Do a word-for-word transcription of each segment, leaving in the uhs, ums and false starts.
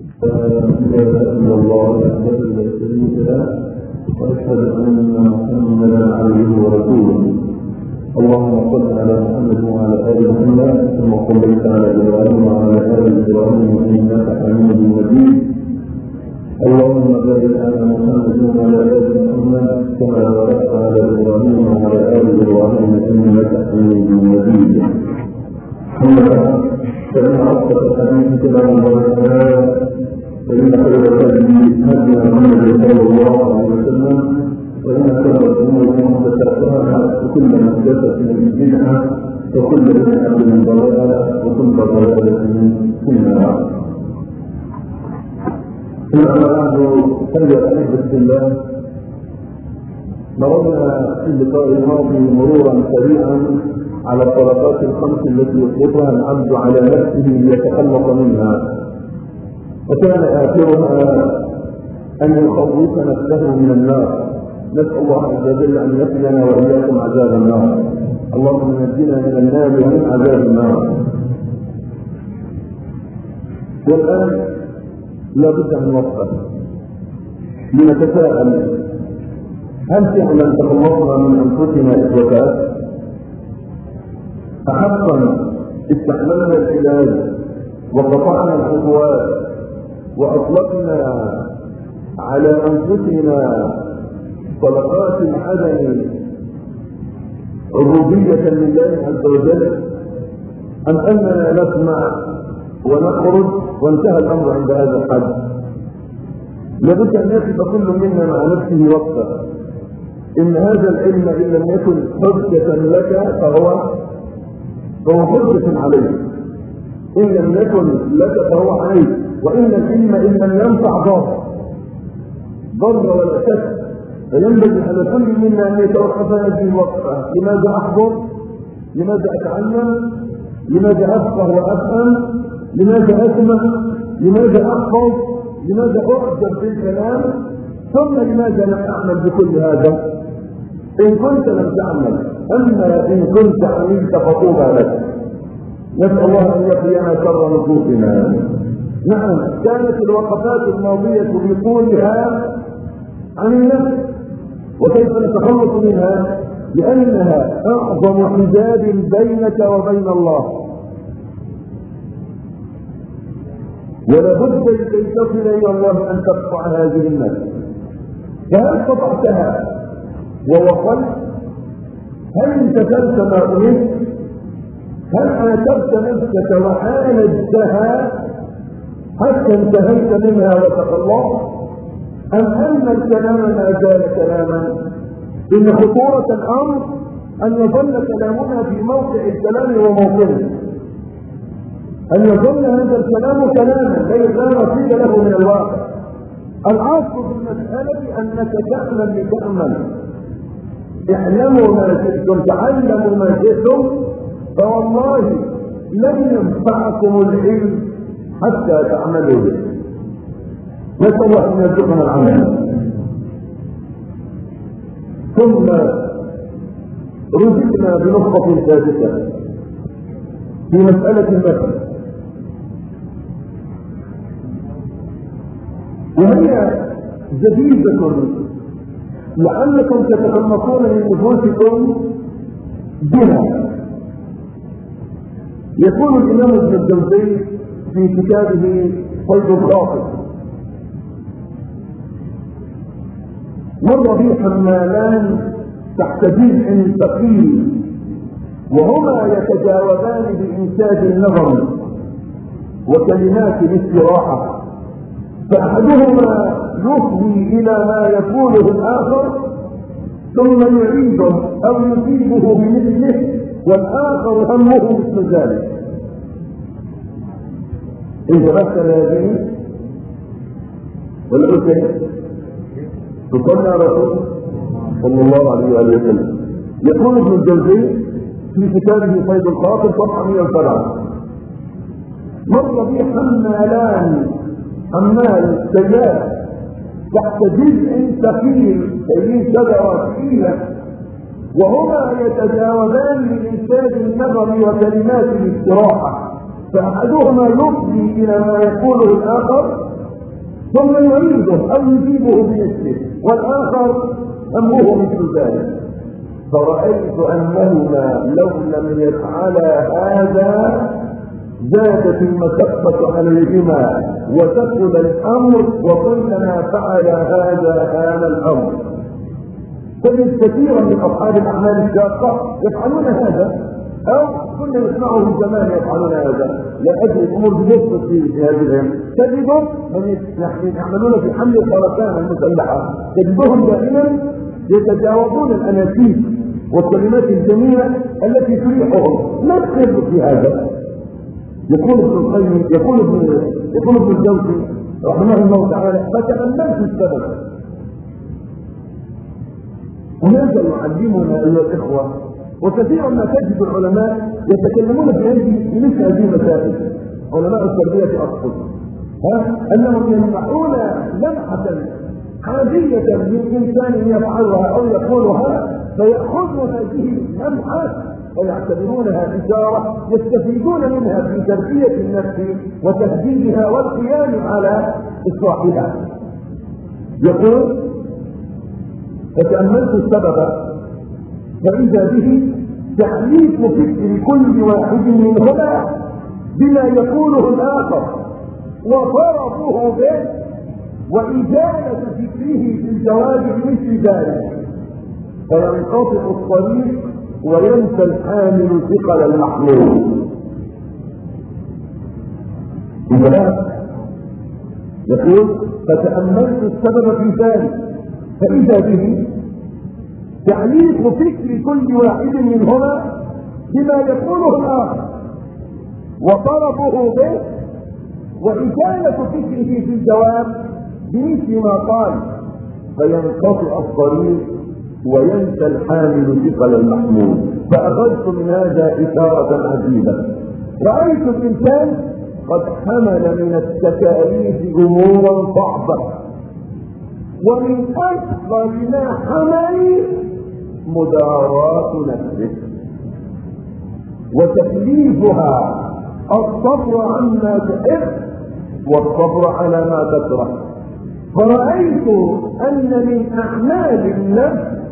إلا الله وحده لا شريك له وأشهد أن محمدا عبده ورسوله. اللهم صل على محمد وعلى آل محمد كما صليت على إبراهيم وعلى آل إبراهيم إنك حميد مجيد. اللهم بارك على محمد وعلى آل محمد كما باركت على إبراهيم وعلى آل إبراهيم إنك حميد مجيد. أما بعد فإن أصدق الحديث كلام الله تعالى فإن خير الهدي هدي محمد صلى الله عليه وسلم وإن شر الأمور محدثاتها وكل محدثة بدعة وكل بدعة ضلالة وكل ضلالة في النار. أما بعد فليا أحبة الله، مررنا في اللقاء الماضي مرورا سريعا على الطلبات الخمس التي يطلبها العبد على نفسه ليتخلص منها، وكان آخرها أن يخوف نفسه من النار. نسأل الله عز وجل أن يقينا وإياكم عذاب النار. اللهم نجنا من النار ومن عذاب النار. والآن لا بد من وقفة لنتساءل: هل فعلا تخلصنا من أنفسنا إخوتات؟ أحقا استحملنا العلاج وقطعنا الخطوات وأطلقنا على أنفسنا طلقات العدم عبودية لله عز وجل، أم أننا نسمع ونخرج وانتهى الأمر عند هذا الحد؟ لابد أن يقف كل منا مع نفسه وقفة. إن هذا العلم إن لم يكن حجة لك فهو فهو حجة عليك، إن لم يكن لك فهو عليك. وإن العلم إن لم ينفع ضر ضر ولا شك، فينبغي على كل منا أن يتوقف هذه الوقفة. لماذا أحضر؟ لماذا أتعلم؟ لماذا أفقه وأفهم؟ لماذا أسمع؟ لماذا أحفظ؟ لماذا أعجب بالكلام؟ ثم لماذا لم أعمل بكل هذا؟ إن كنت لم تعمل، أما إن كنت عملت فطوبى لك. نسأل الله أن يقينا شر نفوسنا. نعم، كانت الوقفات الماضية بطولها عن النفس وكيف نتخلص منها، لأنها أعظم حجاب بينك وبين الله، ولا بد لكي تصل إلى الله أن تقطع هذه النفس. فهل قطعتها ووصلت؟ هل امتثلت ما أمرت؟ هل عاتبت نفسك وعالجتها حتى انتهيت منها وتخلصت؟ أم أن الكلام ما زال كلاما؟ إن خطورة الأمر أن يظل كلامنا في موقع الكلام وموقعه، أن يظل هذا الكلام كلاما لا رصيد له من الواقع. الأصل في المسألة أنك تعمل لتأمل. اعلموا ما شئتم، تعلموا ما شئتم، فوالله لن ينفعكم العلم حتى تعملوا به. نسأل الله أن يرزقنا العمل. ثم رزقنا بنقطة ثالثة في مسألة النفس، وهي جديدة لعلكم تتخلصون من نفوسكم بها. يقول الإمام ابن الجوزي في كتابه صيد الخاطر: مر بي حمالان تحت جذع ثقيل وهما يتجاوبان بإنتاج النظر وكلمات الاستراحة، فأحدهما يفضي إلى ما يقوله الآخر ثم يعيده أو يصيبه بمثله، والآخر همه مثل ذلك. إن تمثل هذه ولا أكل تصلي على رسول صلى الله عليه وسلم. يقول ابن الجوزي في كتابه صيد الخاطر صفحة مئة وسبعة: مر بي حمالان حمال سيار تحت جذع ثقيل، أي شجرة ثقيلة، وهما يتجاوزان لإنتاج النظر وكلمات الاستراحة، فأحدهما يفضي إلى ما يقوله الآخر ثم يعيده أو يجيبه بنفسه، والآخر همه مثل ذلك. فرأيت أنهما لو لم يفعلا هذا زادت المشقة عليهما وثقل الأمر، وكلما فعل هذا هان الأمر. تجد كثيرا من أصحاب الأعمال الشاقة يفعلون هذا، أو كنا نسمعهم زمان يفعلون هذا، لا أدري الأمور بنصف في هذه. تجدهم من يعملون في حمل الخرسانة المسلحة، تجدهم دائما يتجاوزون الأناشيد والكلمات الجميلة التي تريحهم. لا تخرج في هذا. يقول ابن القيم يقول ابن يقول ابن الجوزي رحمه الله تعالى: فتأملت السبب. وهذا يعلمنا ايها الاخوه، وكثيرا ما تجد العلماء يتكلمون في مثل هذه المسائل، علماء التربيه اقصد، ها انهم يمنحون لمحه عاديه من انسان يفعلها او يقولها، فيأخذون هذه اللمحه ويعتبرونها إشارة يستفيدون منها في تربية النفس وتهذيبها والقيام على إصلاحها. يقول: فتأملت السبب فإذا به تعليق فكر كل واحد منهما بما يقوله الآخر، وفرضه به، وإجابة فكره في الجواب بمثل ذلك، فينقطع الطريق وينسى الحامل ثقل المحمول. يقول: فتأملت السبب في ذلك فإذا به تعليق فكر كل واحد منهما بما يقوله الآخر، وطلبه به، وإجابة فكره في الجواب بمثل ما قال، فينقطع الطريق وينسى الحامل ثقل المحمول. فأخذت من هذا إشارة عجيبة. رأيت الإنسان قد حمل من التكاليف أمورا صعبة، ومن أكثر ما حمل مداراة نفسه، وتكليفها الصبر عما تحب والصبر على ما تكره. فرأيت أن من أعمال النفس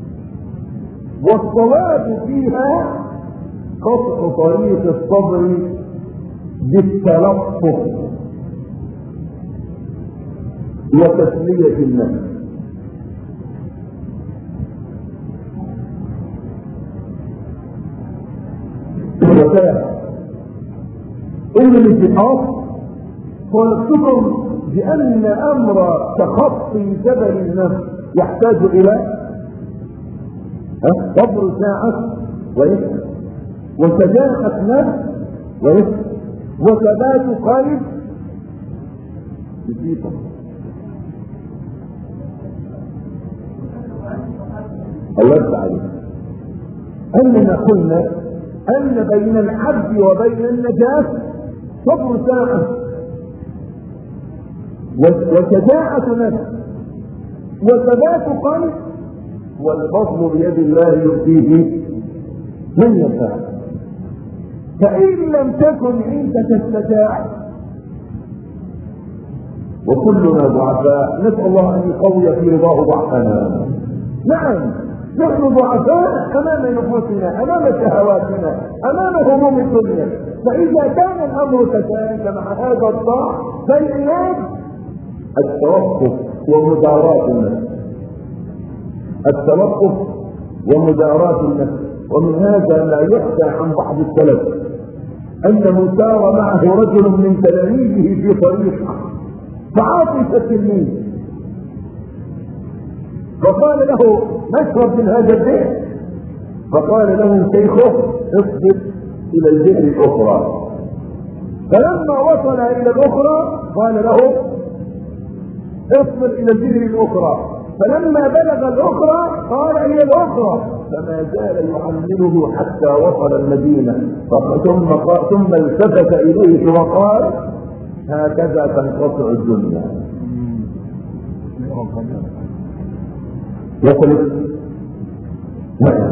والصواب فيها قطع طريق الصبر بالتلطف وتسلية النفس. وكذا إن الاتفاق ونفسكم بأن أمر تخطي جبل النفس يحتاج إلى صبر ساعة وإثم، وشجاعة نفس وإثم، وثبات قلب بسيطة. الله تعالى أننا قلنا أن بين العبد وبين النجاة صبر ساعة وشجاعة نفس وثبات قلب، والفضل بيد الله يؤتيه من يشاء. فإن لم تكن عندك الشجاعة، وكلنا ضعفاء، نسأل الله أن يقوي في رضاه ضعفنا. نعم نحن ضعفاء أمام نفوسنا، أمام شهواتنا، أمام هموم الدنيا. فإذا كان الأمر كذلك مع هذا الضعف، فالعلاج التوقف ومداراة النفس، التوقف ومداراة النفس. ومن هذا لا يحكى عن بعض السلف أنه سار معه رجل من تلاميذه في طريق، فعاطف التلميذ فقال له: نشرب من هذا البئر؟ فقال له شيخه: اصبر إلى البئر الأخرى. فلما وصل إلى الأخرى قال له: اصبر إلى البئر الأخرى. فلما بلغ الأخرى قال: إلى الأخرى. فما زال يعلمه حتى وصل المدينة. ثم ثم التفت إليه وقال: هكذا تنقطع الدنيا. يقول: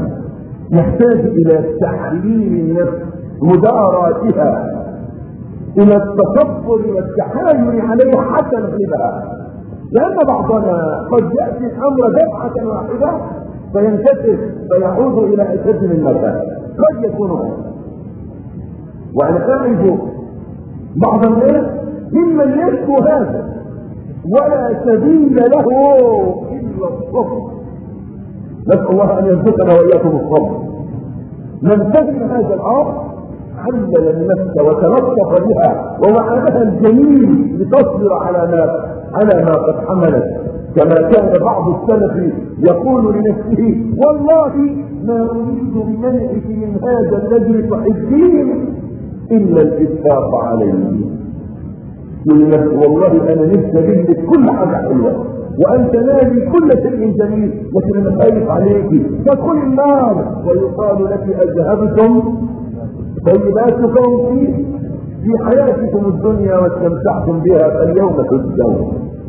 نحتاج إلى تحليل النفس، مداراتها، الى التصبر والتحايل عليه حتى نغلبها، لان بعضنا قد ياتي الامر دفعه واحده فينكسر فيعود الى اشد من مكان، قد يكون هذا. وانا اعرف بعض الناس ممن يشكو هذا ولا سبيل له الا الصبر. نسال الله ان يرزقنا واياكم الصبر. من فهم هذا الامر علل النفس وتلطف بها ووعدها الجميل لتصبر على ما على ما قد حملت، كما كان بعض السلف يقول لنفسه: والله ما اريد بمنعك من هذا الذي تحبين الا الاشفاق عليه. والله انا نفسي اجيب كل حاجه حلوه وان تنالي كل شيء جميل، لكن انا خايف عليك تدخل النار ويقال لك اذهبتم طيباتكم في في حياتكم الدنيا واستمتعتم بها فاليوم تجزون.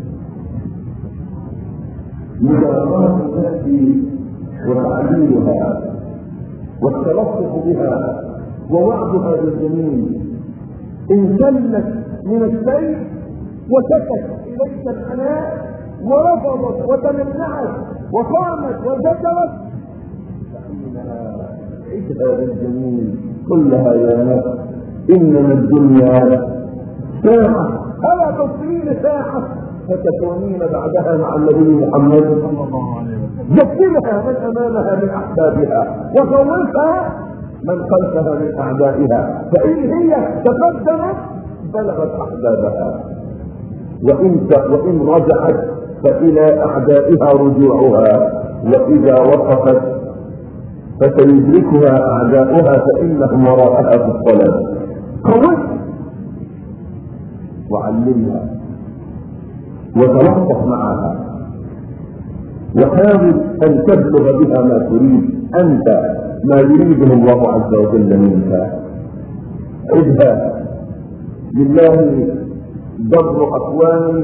مجاراة النفس وتعليلها والتلطف بها ووعدها بالجميل، ان سلت من السيف وسكت اليك الحناء ورفضت وتمنعت وقامت وذكرت فانها عدها بالجميل كلها يا نفس انما الدنيا ساعه الا تصير ساعه فتكونين بعدها مع النبي محمد صلى الله عليه وسلم. ذكرها من امامها من احبابها وخوفها من خلفها من اعدائها، فان هي تقدمت بلغت احبابها، وان وان رجعت فالى اعدائها رجوعها، واذا وقفت فسيدركها اعداؤها فانهم وراءها في الصلاه. خوفها وعلمها وتلطف معها وحاول ان تبلغ بها ما تريد انت ما يريده الله عز وجل منك. عدها لله ضر اقوام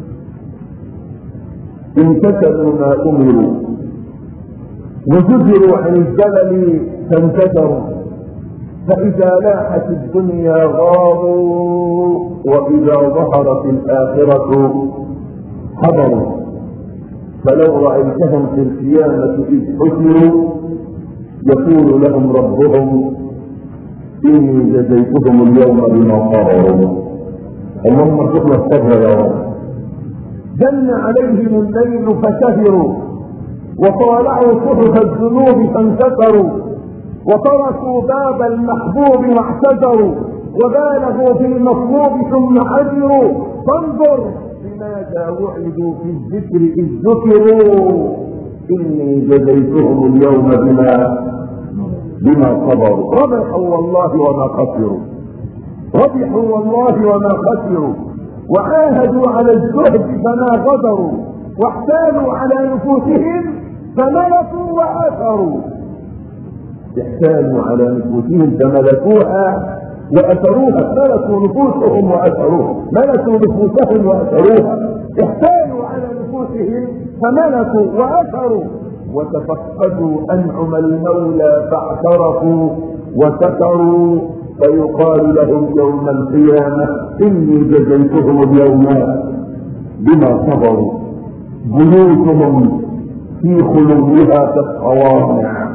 امتثلوا ما امروا وزجروا عن الزلل فانتشروا، فاذا لاحت الدنيا غاروا واذا ظهرت الاخره حضروا، فلو رايتهم في القيامه اذ حشروا يقول لهم ربهم اني جزيتهم اليوم بما صبروا. اللهم ارزقنا الصبر يا رب. جن عليهم الليل فسهروا وطالعوا صحف الذنوب فانكسروا وتركوا باب المحبوب واعتذروا وبالغوا في المطلوب ثم حذروا. فانظر لماذا وعدوا في الذكر اذ ذكروا اني جزيتهم اليوم بما بما صبروا. ربحوا والله وما خسروا، ربحوا والله وما خسروا، وعاهدوا على الزهد فما غدروا، واحتالوا على نفوسهم فملكوا واثروا. احتالوا على نفوسهم فملكوها واثروها، ملكوا نفوسهم واثروها، ملكوا نفوسهم واثروها، احتالوا على نفوسهم فملكوا واثروا، وتفقدوا انعم المولى فاعترفوا وستروا، فيقال لهم يوم القيامه اني جزيتهم اليوم بما صبروا. بيوتهم في خلوها كالصوامع.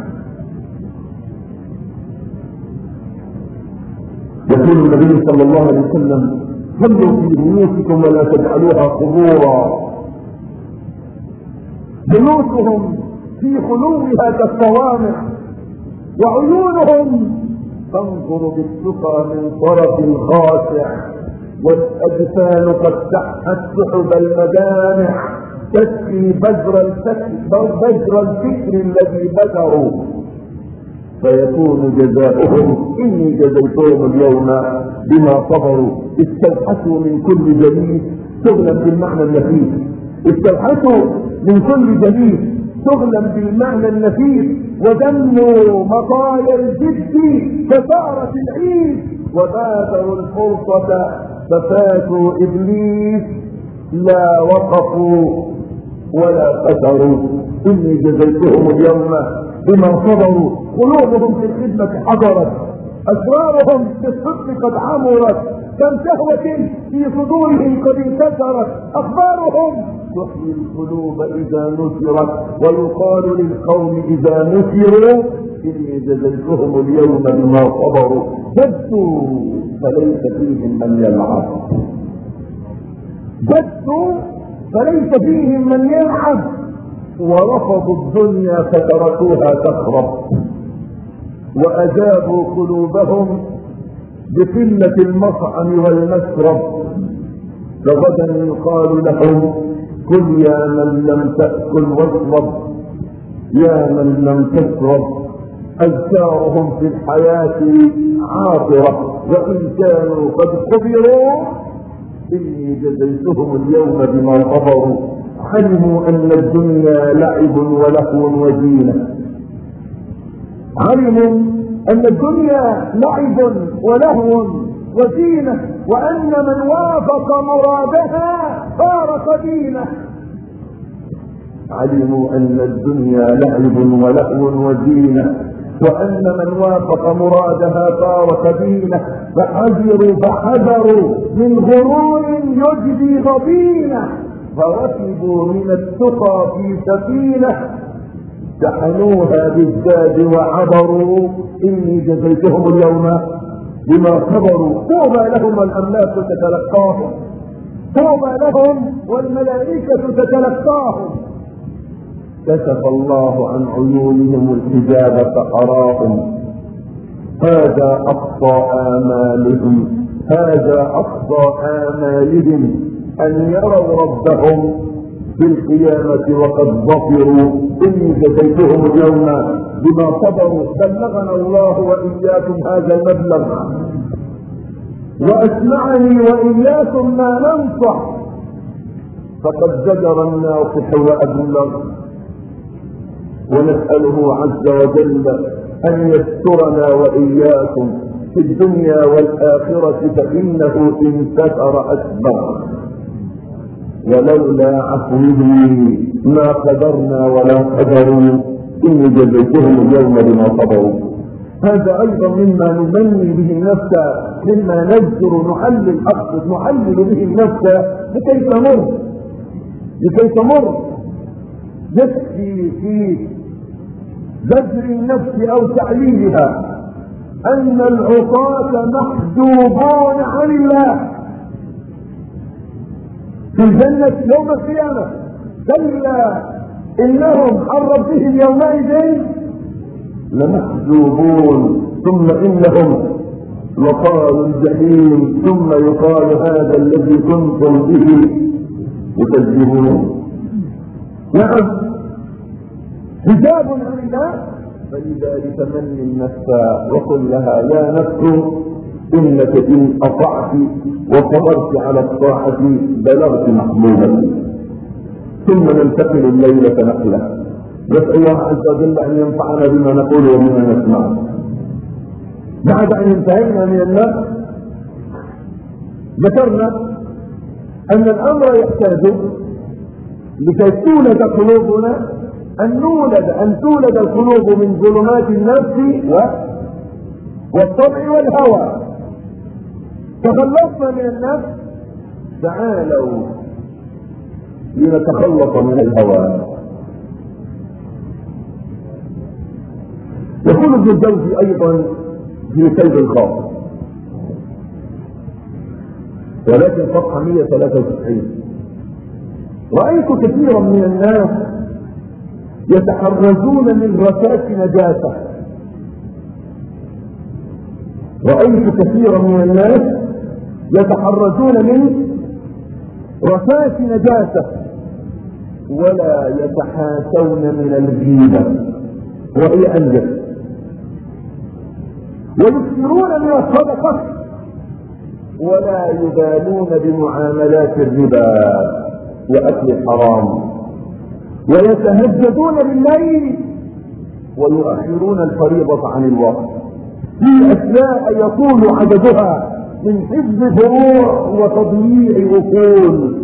يقول النبي صلى الله عليه وسلم: صلوا في بيوتكم ولا تجعلوها قبورا. بيوتهم في خلوها كالصوامع، وعيونهم تنظر بالسقى من طرف خاشع، والاجفان قد تحت سحب المدامع تسقي بذر الفكر بذر الفكر الذي بذروا، فيكون جزاؤهم اني جزيتهم اليوم بما صبروا. استوحشوا من كل جليس شغلا بالمعنى النفيس، استوحشوا من كل جليس شغلا بالمعنى النفيس، ودموا مطايا الجد فصارت العيد، وبادروا الفرصة ففاتوا ابليس، لا وقفوا ولا خسروا. اني جزيتهم اليوم بما صبروا. قلوبهم في الخدمة حضرت، اسرارهم في الصدق قد عمرت، كم شهوة في صدورهم قد انكسرت أخبارهم تحيي القلوب إذا نشرت ويقال للقوم إذا نشروا إني جزيتهم اليوم بما صبروا جدوا فليس فيهم من يلعب جدوا فليس فيهم من يلعب ورفضوا الدنيا فتركوها تخرب وأجابوا قلوبهم بقلة المطعم والمشرب فغدا يقال لهم كل يا من لم تأكل واشرب يا من لم تشرب أذكارهم في الحياة عاطرة وإن كانوا قد قبروا إني جزيتهم اليوم بما صبروا علموا أن الدنيا لعب ولهو وزينة علموا أن الدنيا لعب ولهو وزينة وأن من وافق مرادها فارق دينه علموا أن الدنيا لعب ولهو وزينة وأن من وافق مرادها فارق دينه فحذروا فحذروا من غرور يجدي غبينه فركبوا من التقى في سفينة شحنوها بالزاد وعبروا إني جزيتهم اليوم بما صبروا طوبى لهم والأملاك تتلقاهم طوبى لهم والملائكة تتلقاهم كشف الله عن عيونهم الحجاب فأراهم هذا أقصى آمالهم هذا أقصى آمالهم أن يروا ربهم في القيامة وقد ظفروا إني جزيتهم اليوم بما صبروا بلغنا الله وإياكم هذا المبلغ وأسمعني وإياكم ما ننصح فقد زجر الناصح وأبلغ ونسأله عز وجل أن يسترنا وإياكم في الدنيا والآخرة فإنه انتصر أسبق ولولا عفوه ما قدرنا ولا قدروا إني جزيتهم اليوم بما صبروا هذا أيضا مما نمني به النفس مما نذكر نحلل أقصد نحلل به النفس لكي تمر لكي تمر يكفي في زجر النفس أو تعليلها أن العصاة محجوبون عن الله في الجنة يوم القيامة كلا إنهم عن ربهم يومئذ لمحجوبون ثم إنهم لقالوا الجحيم ثم يقال هذا الذي كنتم به تكذبون نعم حجاب عن الله فلذلك من النفس وقل لها يا نفس إنك إن أطعت وصبرت على الطاعة بلغت محبوبا ثم ننتقل الليلة نقلة نسأل الله عز وجل أن ينفعنا بما نقول وبما نسمع بعد أن انتهينا من النفس ذكرنا أن الأمر يحتاج لكي تولد قلوبنا أن نولد أن تولد القلوب من ظلمات النفس و... والطبع والهوى تخلصنا من النفس تعالوا لنتخلص من الهوى يقول ابن الجوزي أيضا في سيد الخاص ولكن صفحة مئة وثلاثة وتسعين رأيت كثيرا من الناس يتحرزون من رشاة نجاسة رأيت كثيرا من الناس يتحرزون من رشاة نجاسة ولا يتحاشون من الغيبة وهي أنجس ويكثرون من الصدقة ولا يبالون بمعاملات الربا وأكل الحرام ويتهجدون بالليل ويؤخرون الفريضة عن الوقت في أشياء يطول عددها من حفظ فروع وتضييع أصول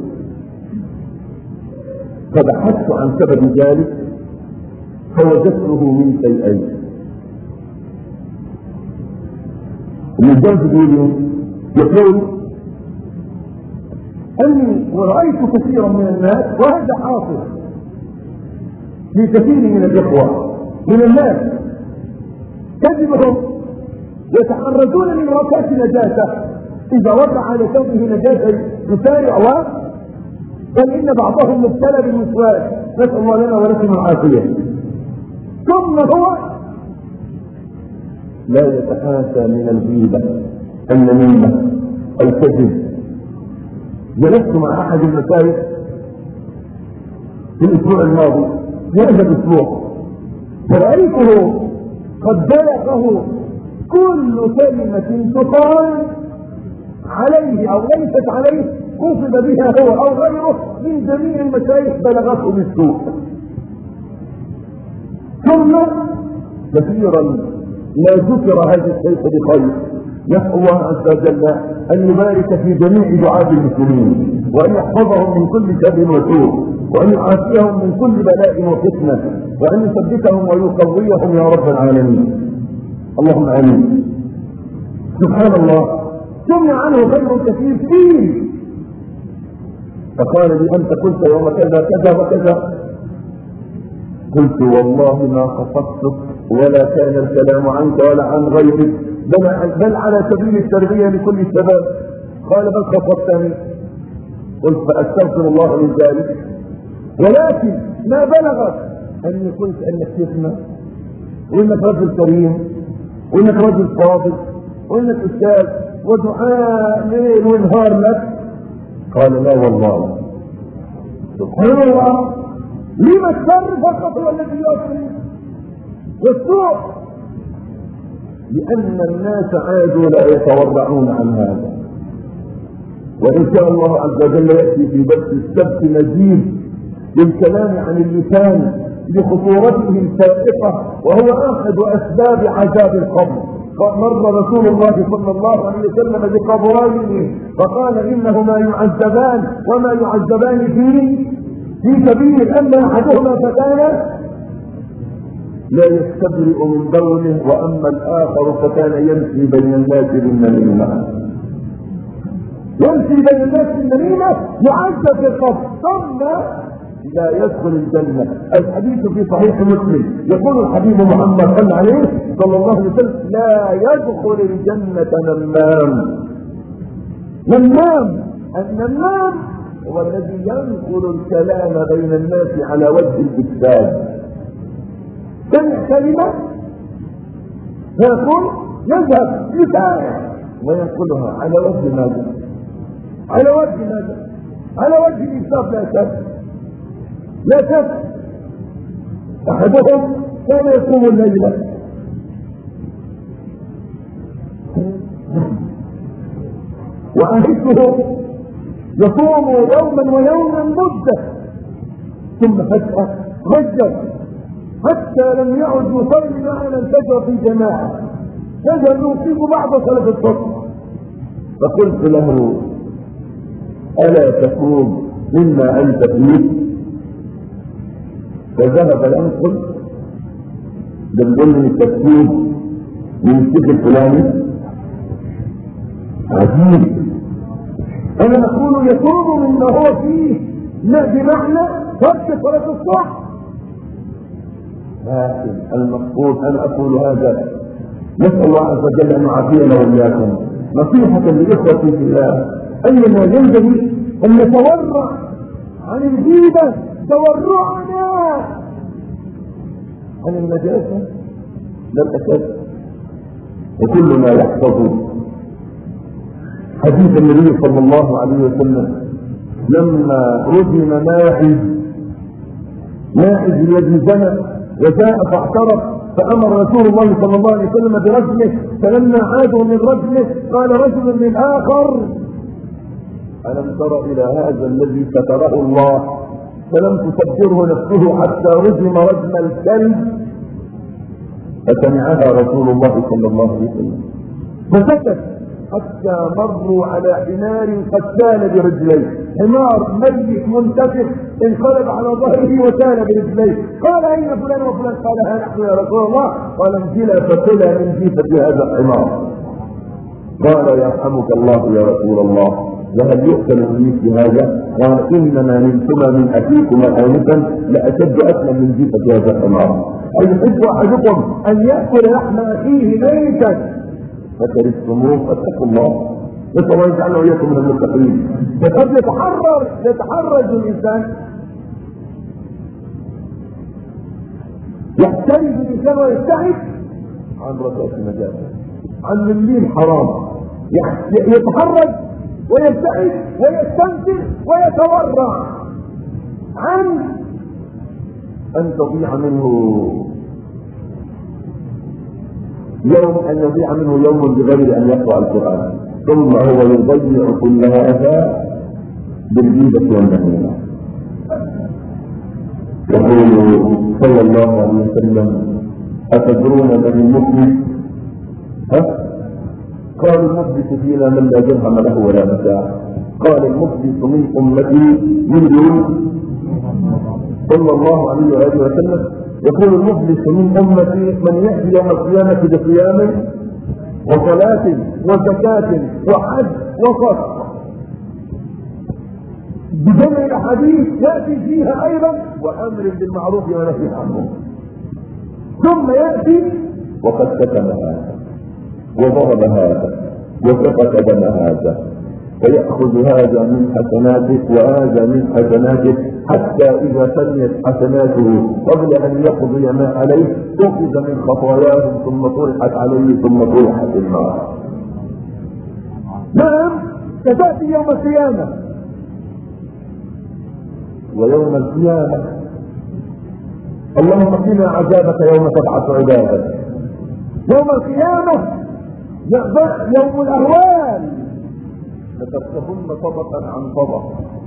فبحثت عن سبب ذلك فوجدته من شيئين الجوز يقول أني ورأيت كثيرا من الناس، وهذا حاصل في كثير من الإخوة من الناس، تجدهم يتحرزون من ركعة نجاسة، إذا وقع على ثوبه نجاسة يسارع و بل إن بعضهم مبتلى بالوسواس، نسأل الله لنا ولكم العافية. ثم هو لا يتحاشى من الغيبة، النميمة، الكذب. جلست مع أحد المشايخ في الأسبوع الماضي، في هذا الأسبوع، فرأيته قد بلغه كل كلمة تقال عليه أو ليست عليه قصد بها هو أو غيره من جميع المشايخ بلغته بالسوء. ثم كثيرا لا ذكر هذا الشيخ بخير. نسأل الله عز وجل أن يبارك في جميع دعاة المسلمين، وأن يحفظهم من كل شر وسوء، وأن يعافيهم من كل بلاء وفتنة، وأن يثبتهم ويقويهم يا رب العالمين. اللهم آمين. سبحان الله، سمع عنه خير كثير فيه، فقال لي أنت قلت يوم كذا كذا وكذا. قلت والله ما قصدتك ولا كان الكلام عنك ولا عن غيرك، بل على سبيل التربية لكل الشباب. قال بل قصدتني. قلت فأستغفر الله من ذلك، ولكن ما بلغت أني قلت أنك شيخنا، وإنك رجل كريم، وإنك رجل فاضل، وإنك أستاذ ودعاء ليل ونهار لك. قال لا والله. سبحان الله، لما الشر فقط هو الذي يصل والسوء؟ لأن الناس عادوا لا يتورعون عن هذا. وإن شاء الله عز وجل يأتي في درس السبت مزيد للكلام عن اللسان لخطورته السابقة، وهو أحد أسباب عذاب القبر. مر رسول الله صلى الله عليه وسلم بقبرين فقال إنهما يعذبان وما يعذبان فيه في كبير، أما أحدهما فكان لا يستبرئ من بوله، وأما الآخر فكان يمشي بين الناس بالنميمة. يمشي بين الناس بالنميمة يعذب في القبر ثم لا يدخل الجنة. الحديث في صحيح مسلم، يقول الحبيب محمد صلى عليه صلى الله عليه وسلم لا يدخل الجنة نمام. نمام، النمام هو الذي ينقل الكلام بين الناس على وجه الإفساد. سمع كلمة فيقول يذهب يسارع وينقلها على وجه ماذا؟ على وجه ماذا؟ على وجه الإفساد. لا شك لا شك. أحدهم كان يقوم الليلة وأهله يصوم يوما ويوما مدة، ثم فجأة غير حتى لم يعد يصلي معنا الفجر في جماعة، يذهب يصيب بعض صلاة الصبح. فقلت له ألا تكون مما أنت فيه؟ فذهب ينقل بالظلم التكتيب من الشيخ الفلاني. عجيب. أنا نقول يصوم مما هو فيه، لا بمعنى ترك صلاة الصبح. لكن المقصود أنا أقول هذا، نسأل الله عز وجل أن يعافينا وإياكم. نصيحة لإخوتي في الله، أيما ينبغي أن نتورع عن الغيبة تورعنا عن النجاسة للأسف، وكل ما يحفظ حديث النبي صلى الله عليه وسلم لما رجم ماعز ماعز الذي زنى وجاء فاعترف، فأمر رسول الله صلى الله عليه وسلم برجمه، فلما عادوا من رجمه قال رجل من آخر ألم تر إلى هذا الذي ستره الله فلم تستره نفسه حتى رجم رجم الكلب؟ فسمعها رسول الله صلى الله عليه وسلم فسكت حتى مروا على حمار قد سال برجليه، حمار ميت منتفخ انقلب على ظهره وسال برجليه. قال أين فلان وفلان؟ قال ها نحن يا رسول الله. قال انزلا فكلا من جيفة هذا الحمار. قال يرحمك الله يا رسول الله، وهل يؤكل من مثل هذا؟ قال انما نلتما من اخيكما انفا لاشد اكلا من جيفه هذا الحمار. ايحب احدكم ان ياكل لحم اخيه ميتا فكرهتموه فاتقوا الله، نسال الله يجعلنا واياكم من المتقين. فقد يتحرر يتحرج الانسان، يحترز الانسان ويبتعد عن ركعه النجاسه، عن مليم حرام، يتحرج ويبتعد ويستنكر ويتورع عن ان تضيع منه يوم، ان يضيع منه يوم بغير ان يقرأ القرآن، ثم هو يضيع كل هذا بالغيبة والنميمة. يقول صلى الله عليه وسلم أتدرون من المفلس؟ ها؟ قال المفلس فينا من لا درهم له ولا متاع. قال المفلس من أمتي من دون صلى الله عليه وآله وسلم. يقول المفلس من أمتي من يأتي يوم القيامة بصيام وصلاة وزكاة وحج وصدقة، بجمع الحديث يأتي فيها أيضا وأمر بالمعروف ونهي عنه، ثم يأتي وقد كتم هذا وضرب هذا وسفك دم هذا، فيأخذ هذا من حسناته وهذا من حسناته، حتى إذا فنيت حسناته قبل أن يقضي ما عليه أخذ من خطاياهم ثم طرحت عليه ثم طرحت النار. نعم ستأتي يوم القيامة، ويوم القيامة اللهم قنا عذابك يوم تبعث عبادك. يوم القيامة يوم الأهوال، لتركبن طبقا عن طبق،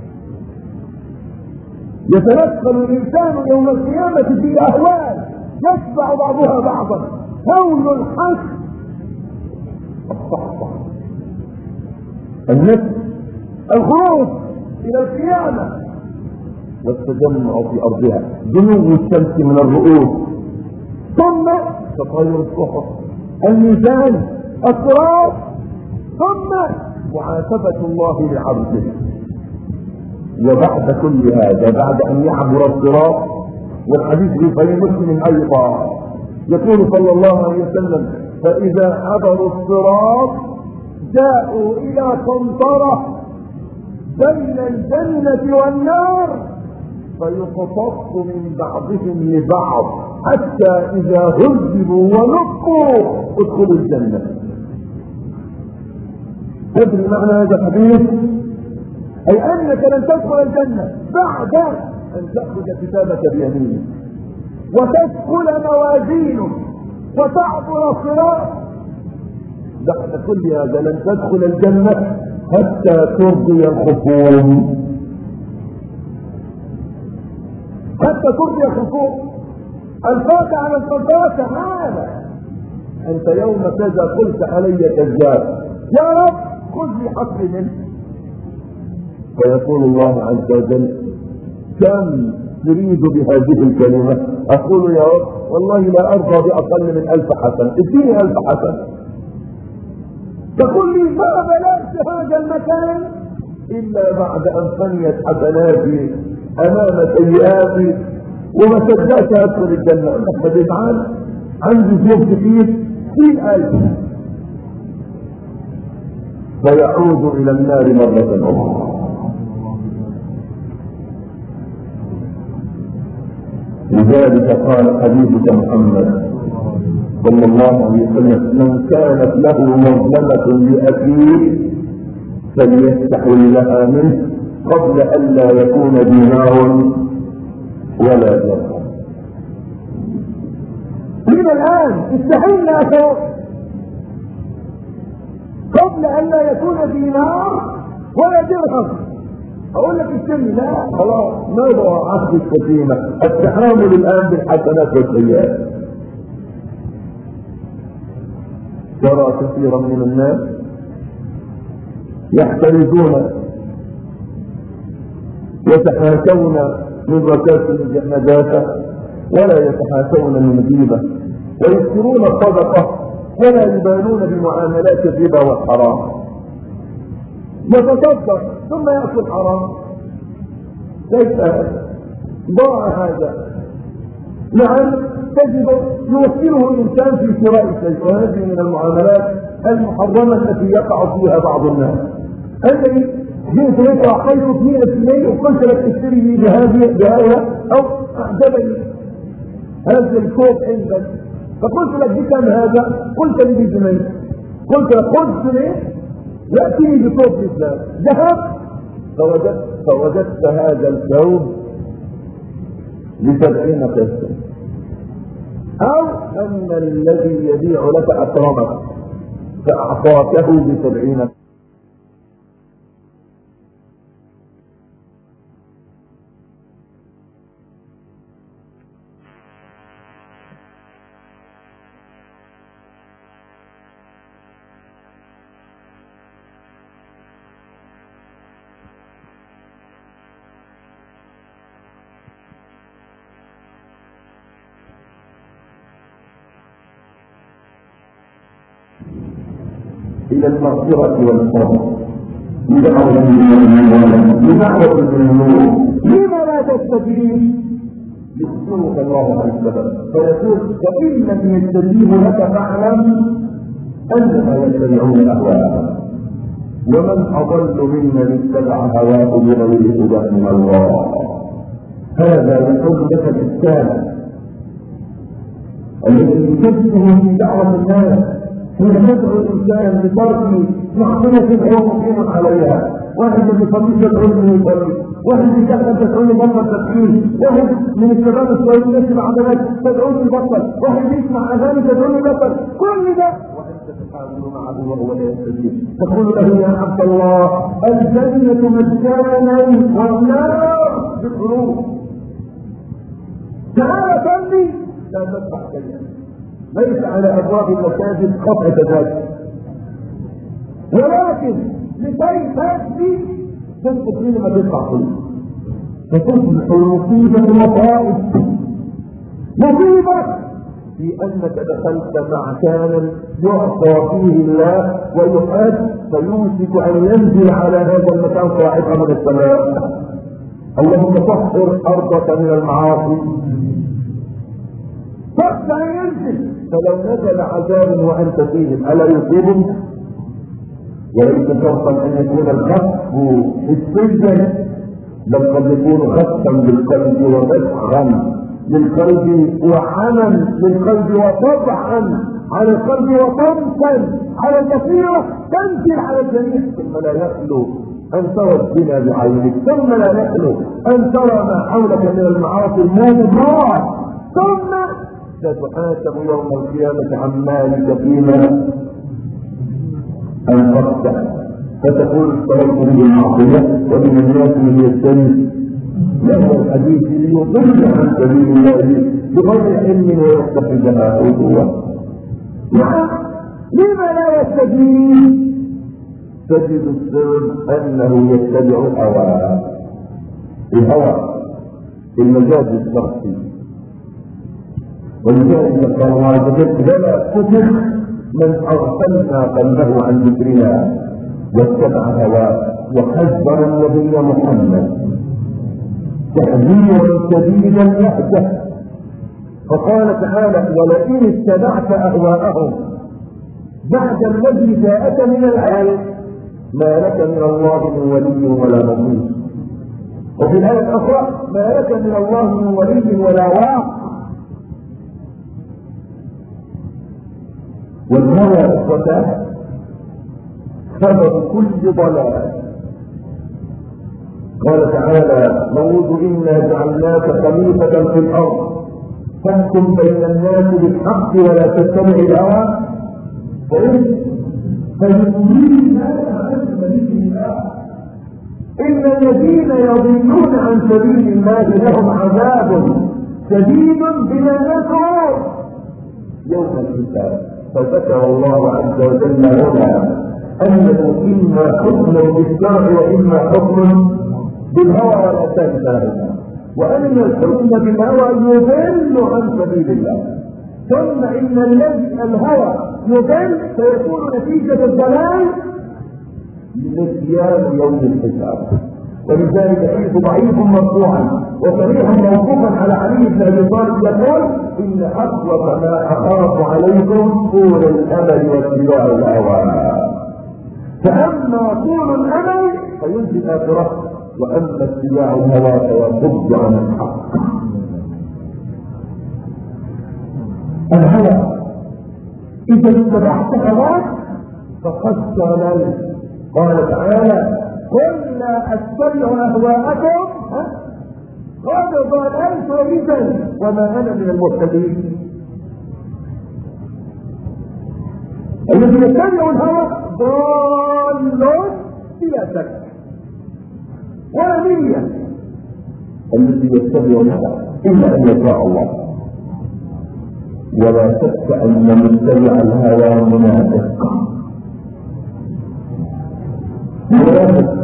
يتنقل الإنسان يوم القيامة في أهوال يتبع بعضها بعضا، هول الحشر، الصحصح، النفس، الخروج إلى القيامة والتجمع في أرضها، دنو الشمس من الرؤوس، ثم تطاير الصحف، الميزان، الصراط، ثم محاسبة الله لعبده. وبعد كل هذا، بعد ان يعبر الصراط، والحديث في صحيح مسلم ايضا يقول صلى الله عليه وسلم فاذا عبروا الصراط جاءوا الى قنطرة بين الجنة والنار فيقتص من بعضهم لبعض حتى اذا هذبوا ونقوا ادخلوا الجنة. تدري معنى هذا الحديث؟ اي انك لن تدخل الجنة بعد ان تأخذ كتابك بيمينك وتدخل موازينك وتعبر الصراط. بعد كل هذا لن تدخل الجنة حتى ترضي الخصوم، حتى ترضي الخصوم. الفاك على الفاك هذا انت يوم كذا قلت علي كذاب، يا رب خذ لي حقي منه. فيقول الله عز وجل كم تريد بهذه الكلمة؟ اقول يا رب والله لا ارضى باقل من الف حسن، اديني الف حسن. تقول لي ما بلغت هذا المكان الا بعد ان فنيت حسناتي امام سيئاتي وما صدقت ادخل الجنة. انت بتزعل عندي ذنوب كتير في الف، فيعود الى النار مرة اخرى. لذلك قال حبيبك محمد صلى الله عليه وسلم من كانت له مظلمة لأخيه فليستحل لها منه قبل أن لا يكون دينار ولا درهم. من الآن استحل أخوك قبل أن لا يكون دينار ولا درهم. اقول لك اشتري، لا خلاص نضع عهد السكينة، التعامل الان بالحسنات والسيئات. ترى كثيرا من الناس يحترزون يتحاشون من ركاز النجاسة ولا يتحاشون من الغيبة، ويكثرون الصدقة ولا يبالون بمعاملات الربا والحرام. يتصدق ثم يأكل حرام، كيف ضاع هذا؟ نعم، تجد يوكله الإنسان في شراء شيء، وهذه من المعاملات المحرمة التي يقع فيها بعض الناس. الذي جئت لك وأعطيت اثنين اثنين وقلت لك اشتري بهذه بهذا، أو أعجبني هذا الكوب عندك فقلت لك بكم هذا؟ قلت لي بجنيه، قلت لك خذ جنيه يأتيني بكوب مثله ذهب، فوجدت فوجدت هذا الكوب بسبعين قسطا، أو أن الذي يبيع لك أكرمك فأعطاكه بسبعين قسطا. إلى المغفرة والصبر بدعوة من النور. لما لا تستجيب؟ يخبرك الله عن السبب فيقول فإن لم يستجيبوا لك فاعلم أنما يتبعون أهواءهم، ومن أضل ممن اتبع هواه بغير هدى من الله. هذا يقول لك الإسلام الذي يجده في دعوة الناس حين يدعو الانسان بترك معصيه هو مقيم عليها. واحد من الفضيل تدعوني يصلي، واحد من الشيخ تدعوني بطل تدخين، واحد من الشباب الصغيرين يسمع عضلات تدعوني بطل، واحد يسمع اذاني تدعوني بطل، كل ده وانت تحاول معه وهو لا يستجيب. تقول له يا عبد الله الجنه مسكانا والنار بالقلوب، تعال صلي لا تدفع شيئا. ليس على ابواب المساجد قطع تذاكر، ولكن لكي تأتي تنقص لما تدفع فلوس فتصبح المصيبة مصائب. مصيبة في انك دخلت معكانا يعصى فيه الله ويحاد، فيوشك ان ينزل على هذا المكان صاعقة من السماء. اللهم طهر ارضك من المعاصي فاخشى ان ينزل، فلو نزل عذاب وانت فيهم الا يصيبك؟ وليس شرطا ان يكون الخسف حسيا، بل قد يكون خسفا للقلب ومسخا للقلب وعما للقلب وطبعا على القلب وطمسا على البصيره تنزل على الجميع. ثم لا يخلو ان ترى الزنا بعينك، ثم لا يخلو ان ترى ما حولك من المعاصي الموضوعه، ثم ستحاسب يوم القيامة عن مالك فيما أنفقته، فتقول استغفر بالمعصية. ومن الناس من يستند له الحديث ليضل عن سبيل الله بغير علم ويتخذها هزوا. نعم، لما لا يستجيب؟ تجد السبب أنه يتبع الهوى، الهوى المزاج الشخصي. ولذلك قال الله عز وجل ولا تطع من اغفلنا قلبه عن ذكرنا واتبع هواه وحذر النبي محمد تحذيرا شديدا يحدث. فقال تعالى ولئن اتبعت اهواءهم بعد الذي جاءك من العلم ما لك من الله من ولي ولا نصير. وفي الايه الاخرى ما لك من الله من ولي ولا واق. والهوى الفتاة سبب كل ضلال. قال تعالى نعوذ إنا جعلناك خليفة في الأرض فاحكم بين الناس بالحق ولا تتبع الهوى فيضلل الناس عن سبيل الله. إن الذين يضلون عن سبيل الله لهم عذاب شديد بما نكروا يوم الحساب. فذكر الله عز وجل هنا انه اما حكم بالشرع واما حكم بالهوى ولا تنسى، وان الحكم بالهوى يضل عن سبيل الله، ثم ان الذي الهوى يضل فيكون نتيجه الضلال لنسيان يوم الحساب. ولذلك حديث ضعيف مرفوعا وصريح موقوفا على علي بن ابي طالب يقول ان اخوف ما اخاف عليكم طول الامل واتباع الهوى. فاما طول الامل فينسي الاخره، واما اتباع الهوى فيصد عن الحق. الهوى اذا اتبعت هواك فقد ضللت. قال تعالى قل لا اتبع اهواءكم قد ضللت اذا وما انا من المهتدين. الذي يتبع الهوى ضال بلا شك ولا نية. الذي يتبع الهوى الا ان يطاع الله، ولا شك ان متبع الهوى منافق. منافق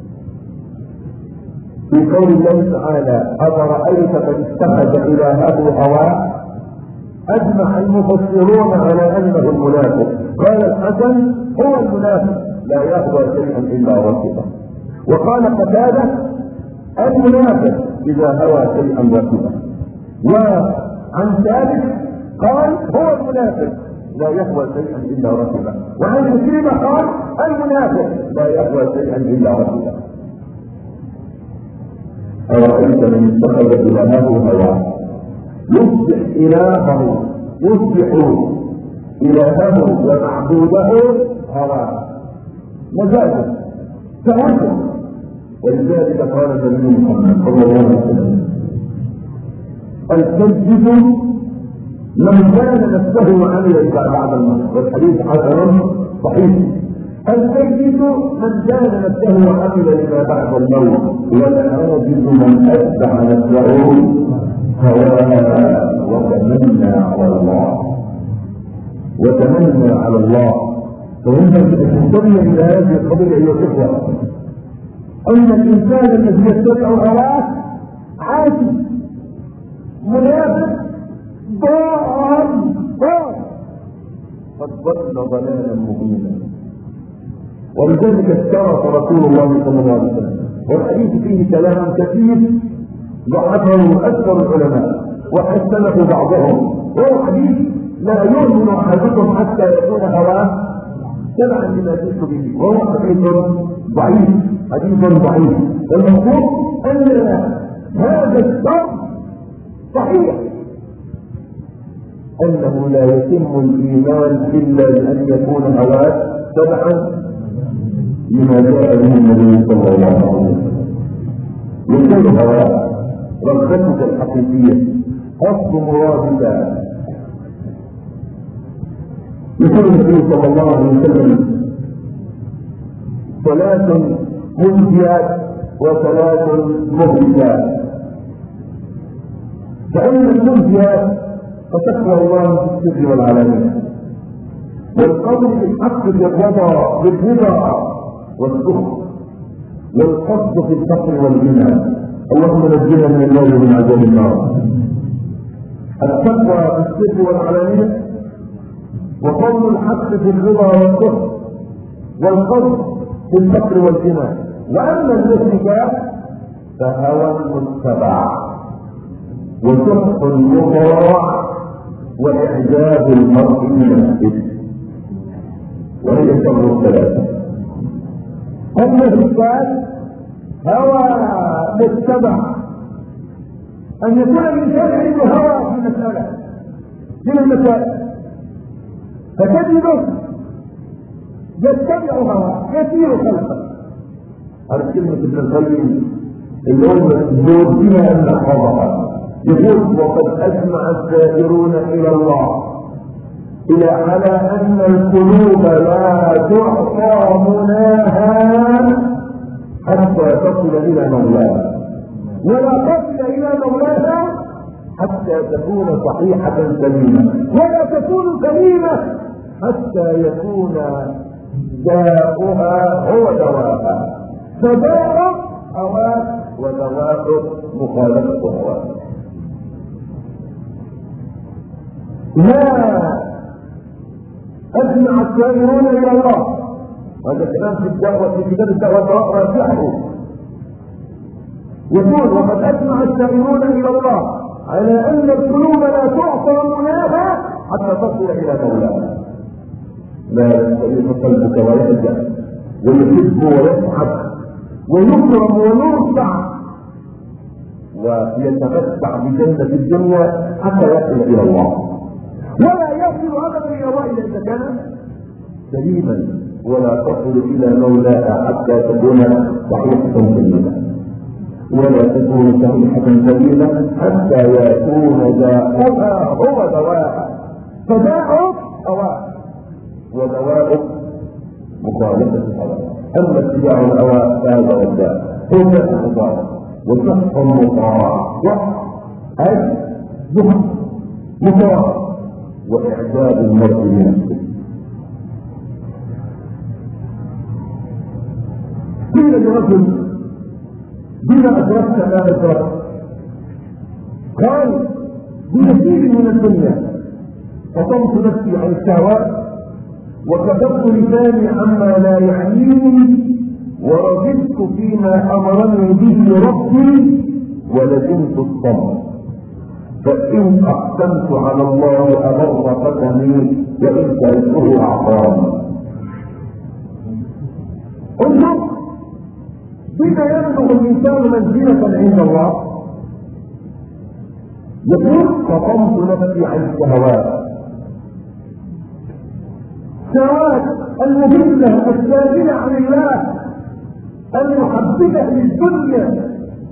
في قول الله تعالى أفرأيت من اتخذ إلهه هواه. أجمع المفسرون على أنه المنافق. قال الحسن هو المنافق لا يهوى شيئا إلا ركبه. وقال قتادة المنافق إذا هوى شيئا ركبه. وعن ثابت قال هو المنافق لا يهوى شيئا إلا ركبه. وعن مسلم قال المنافق لا يهوى شيئا إلا ركبه. أرأيت من اتخذ إلهه هواه يصبح إلهه يصبح إلهه ومعبوده هواه مزاجه فهذا. ولذلك قال النبي محمد صلى الله عليه وسلم السجد من كان نفسه وعمل بعد الموت. والحديث حسن صحيح. السيد من كان نفسه وعمل لما بعد الموت، والعاجز من اتبع نفسه هواه وتمنى على الله وتمنى على الله. فانت تنتبه الى هذه القضيه ايها الاخوه ان الانسان الذي يتبع هواه عاجز منافق ضال ضال قد ضل ضلالا مبينا. ولذلك اشترط رسول الله صلى الله عليه وسلم، والحديث فيه كلام كثير ضعفه اكثر العلماء وحسنه بعضهم، وهو حديث لا يؤمن احدكم حتى يكون هواه تبعا لما جئت به، وهو حديث ضعيف حديث ضعيف. المفروض ان هذا الشرط صحيح انه لا يتم الايمان الا بان يكون هواه تبعا لما جاء به النبي صلى الله عليه وسلم. يكون هواه رغبتك الحقيقيه اصل مراد الله. يقول النبي صلى الله عليه وسلم ثلاث منجيات وثلاث مهلكات. فإن المنجيات فتقوى الله في السر والعلانية، والقول بالحق بالرضا بالرضا والسخط، والقصد في الفقر والغنى. اللهم نجينا من النار ومن عذاب النار. التقوى في السر والعلانية، وقول الحق في الرضا والسخط، والقصد في الفقر والغنى. واما المشركات فهوى المتبع وسخط المطاع واعجاب المرء بنفسه، وهي شر الثلاثه. المشركات هوى متبع، ان يكون الانسان عنده هوى في مساله من المسائل، فتجده يتبع هوى يسير خلفه. على كلمة ابن القيم اللي هو يقول فيها ان نحفظها، يقول وقد اجمع السائرون الى الله الى على ان القلوب لا تعطى مناها حتى تصل الى مولاها، ولا تصل الى مولاها حتى تكون صحيحة سليمة، ولا تكون سليمة حتى يكون داؤها هو دواءها. فداء هواك ودواء مخالفة هواك. لا أجمع السائرون إلى الله هذا كلام في الدعوة في كتاب الدعوة راجعه. يقول وقد أجمع السائرون إلى الله على أن القلوب لا تعطى مناها حتى تصل إلى مولاها. لا يستطيع قلبك ويهدأ ويحب ويسعد ويكرم ويرفع ويتمتع بجنة الدنيا حتى يصل إلى الله. ولا يصل أبدا إلى الله إلا إذا كان سليما، ولا تصل إلى مولاها حتى تكون صحيحة سليمة، ولا تكون صحيحة سليمة حتى يكون داؤها هو دواءها. فداؤك هواء ودواؤك مخالفة الهواء. أما اتباع الهواء فهذا والداء هو الخطأ وصح المطاع وأي زهد مطاع وإعجاب المرء بنفسه. قيل لرجل بما أدركت ما أدركت؟ قال بنصيب من الدنيا فصمت نفسي عن الشهوات وكفرت لساني عما لا يعنيني ورغبت فيما أمرني به ربي ولزمت الصمت. فإن أقسمت على الله أبر قسمي وإن سألته أعطاني. انظر بما يبلغ الإنسان منزلة عند الله. يقول فصمت نفسي عن الشهوات، شهوات المذلة الساجنة عن الله المحببة للدنيا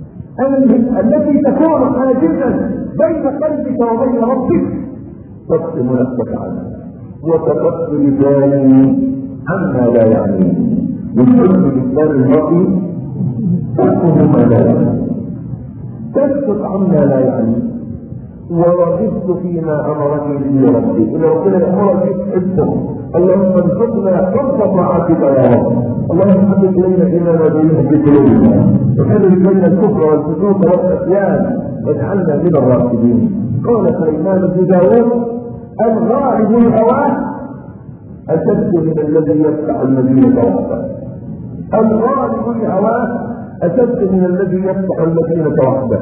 التي تكون حاجزا بين قلبك وبين ربك. تقسم نفسك عنها وتقص لساني عما لا يعنيني. من حسن لسان المرء تحكم ما لا يعنيني، تسكت عما لا يعنيني ورغبت فيما امرني به ربي. ان ربنا يامرك بحبه اللهم ارزقنا حب طاعتك يا رب. اللهم حبب الينا ايمانا بينه في قلوبنا وحبب الينا الكفر والفسوق والعصيان واجعلنا من الراشدين. قال سليمان بن داوود الغالب الهوى اشد من الذي يفتح المدينه وحده. الغالب الهوى اشد من الذي يفتح المدينه وحده.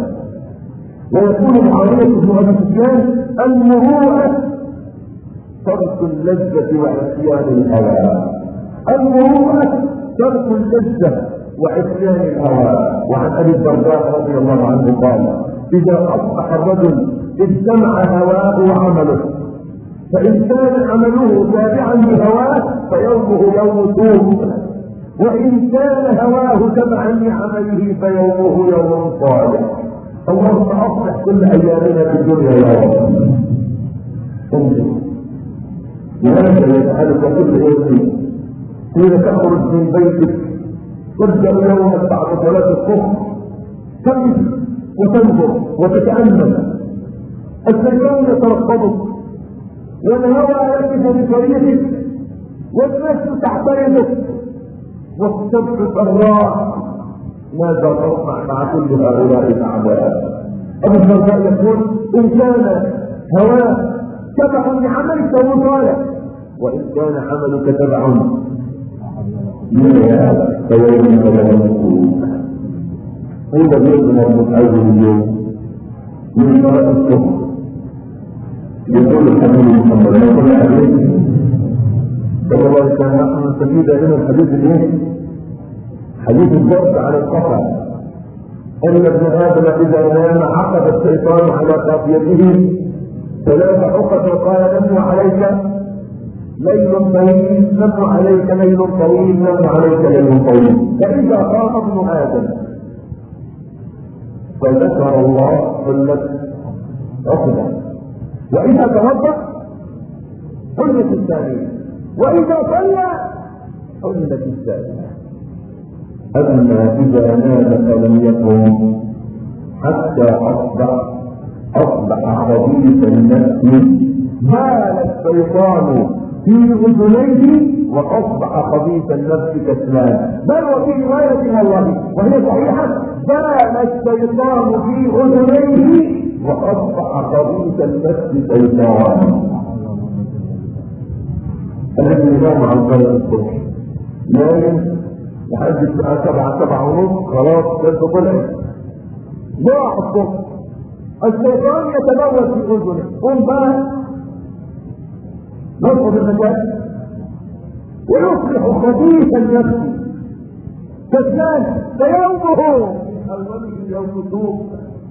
ويقول معاوية بن أبي سفيان المروءة ترك اللذة وعصيان الهوى. المروءة ترك اللذة وعصيان الهوى. وعن أبي الدرداء رضي الله عنه قال إذا أصبح الرجل اجتمع هواه وعمله، فإن كان عمله تابعا لهواه فيومه يوم سوء، وإن كان هواه تبعا لعمله فيومه يوم صالح. اللهم اصلح كل ايامنا في الدنيا يا رب. انظر لهذا يسالك كل يوم حين تخرج من بيتك تبدا يومك بعد صلاه الصبح تقف وتنظر وتتامل. الشيطان يترقبك والهوى يقف بطريقك والنفس تعترضك والسبت الراح. ماذا تصنع مع كل هؤلاء الاعداء؟ ابو الدرداء يقول ان كان هواه تبع لعملك فهو صالح، وان كان عملك تبع لها فيومك له مسؤول. هو يظهر من اول اليوم من صلاه الصبح يقول الحبيب محمد يقول عليه صلى الله عليه وسلم نحن نستفيد من الحديث الايه؟ حديث الضرب على القفا ان ابن ادم اذا نام عقد الشيطان على قافيته ثلاث عقد وقال نم عليك ليل طويل نم عليك ليل طويل نم عليك ليل طويل. فاذا قام ابن ادم فذكر الله قلت عقده، واذا توضا قلت الثانيه، واذا صلى قلت الثالثه. أما إذا نام فلم يقم حتى أصبح أصبح خبيث النفس مال الشيطان في أذنيه وأصبح خبيث النفس كسلان. بل وفي رواية الله وهي صحيحة بال الشيطان في أذنيه وأصبح خبيث النفس شيطان. الذي ينام عن صلاة الصبح نايم لحد الساعة سبعة سبعة ونص خلاص كده طلع ضاع الصبح. الشيطان يتلوث في اذنه، قم بقى نصب المكان ويصبح خبيث النفس كسلان فيومه من اوله يوم سوء